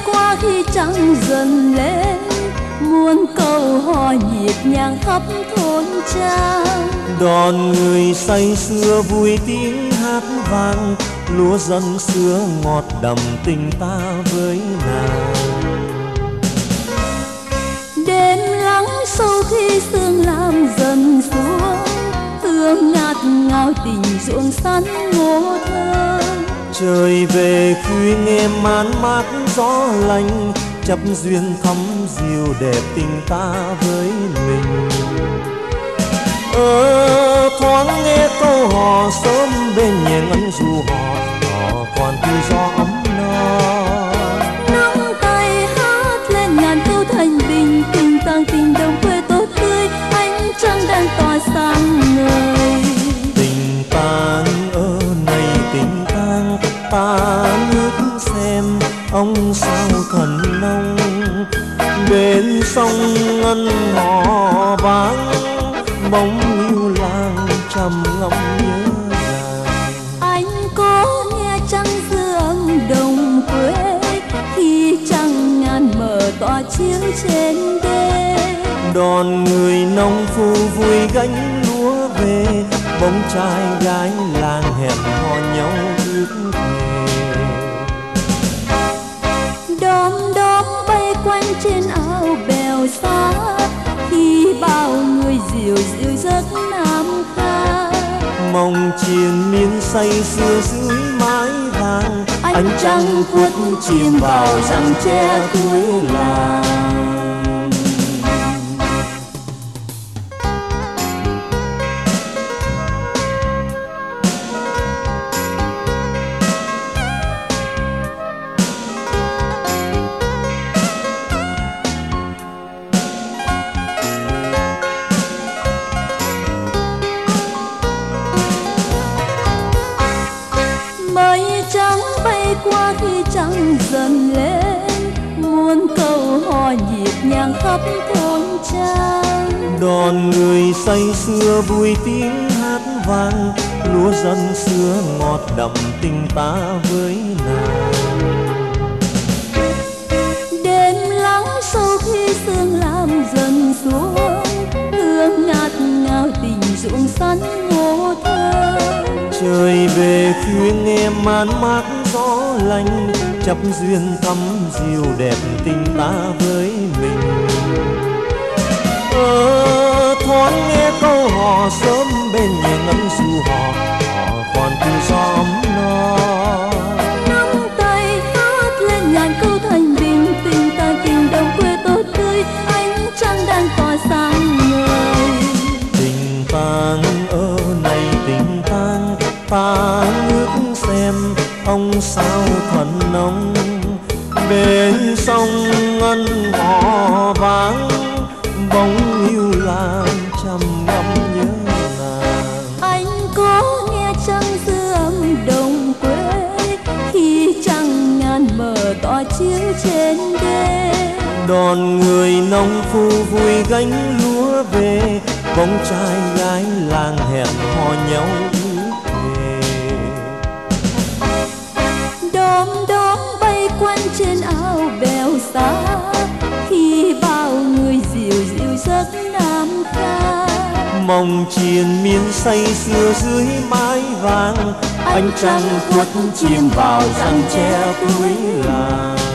qua khi trăng dần lên, muôn câu hò nhịp nhàng khắp thôn trang. Đón người say sưa vui tiếng hát vang, lúa dân xưa ngọt đậm tình ta với nàng. Đêm lắng sâu khi sương làm dần xuống, hương ngát ngào tình ruộng sắn ngô thơ. Trời về khuya nghe man mát gió lạnh, chấp duyên thắm dịu đẹp tình ta với mình. Thoáng nghe câu hò sớm bên nhẹ ngân dù họ còn tự do ấm no. Nắm tay hát lên ngàn câu thành bình, tình tang tình đồng quê tốt tươi, ánh trăng đang tỏa sáng ngời. Tình tang này tình tang, ta ngước xem ông sao thần nông. Bên sông ngân hò vang, bóng yêu làng trầm ngâm nhớ nàng. Anh có nghe trăng dương đồng quê, khi trăng ngàn mở tỏa chiếu trên đê. Đón người nông phu vui gánh lúa về, bóng trai gái làng hẹn hò nhau ước thề. Đom đóm bay quanh trên áo bèo xa, khi bao người dịu dịu giấc nam ca. Mong triền miên say sưa dưới mái vàng, ánh trăng khuất chìm vào rặng tre cuối làng. Mây trắng bay qua khi trăng dần lên, muôn câu hò nhịp nhàng khắp thôn trang. Đón người say sưa vui tiếng hát vang, lúa dân xưa ngọt đậm tình ta với nàng. Đêm lắng sâu khi sương làm dần xuống, hương ngát ngào tình ruộng sắn ngô thơ. Trời về khuya nghe man mát gió lạnh, chấp duyên thắm dịu đẹp tình ta với mình. Thoáng nghe câu hò sớm bên nhẹ ngân dù họ còn tự do ấm no. Nắm tay hát lên ngàn câu thành bình, tình ta tình đồng quê tốt tươi, ánh trăng đang tỏa sáng ngời. Tình tang này tình tang, ta ngước xem ông sao thần nông. Bên sông ngân hò vang, bóng yêu làng trầm ngâm nhớ nàng. Anh có nghe trăng dương đồng quê, khi trăng ngàn mở tỏa chiếu trên đê. Đón người nông phu vui gánh lúa về, bóng trai gái làng hẹn hò nhau ước thề. Đom đóm bay quanh trên áo bèo xa, khi bao người dịu dịu giấc nam ca. Mong triền miên say sưa dưới mái vàng, ánh trăng khuất chìm vào rặng tre cuối làng.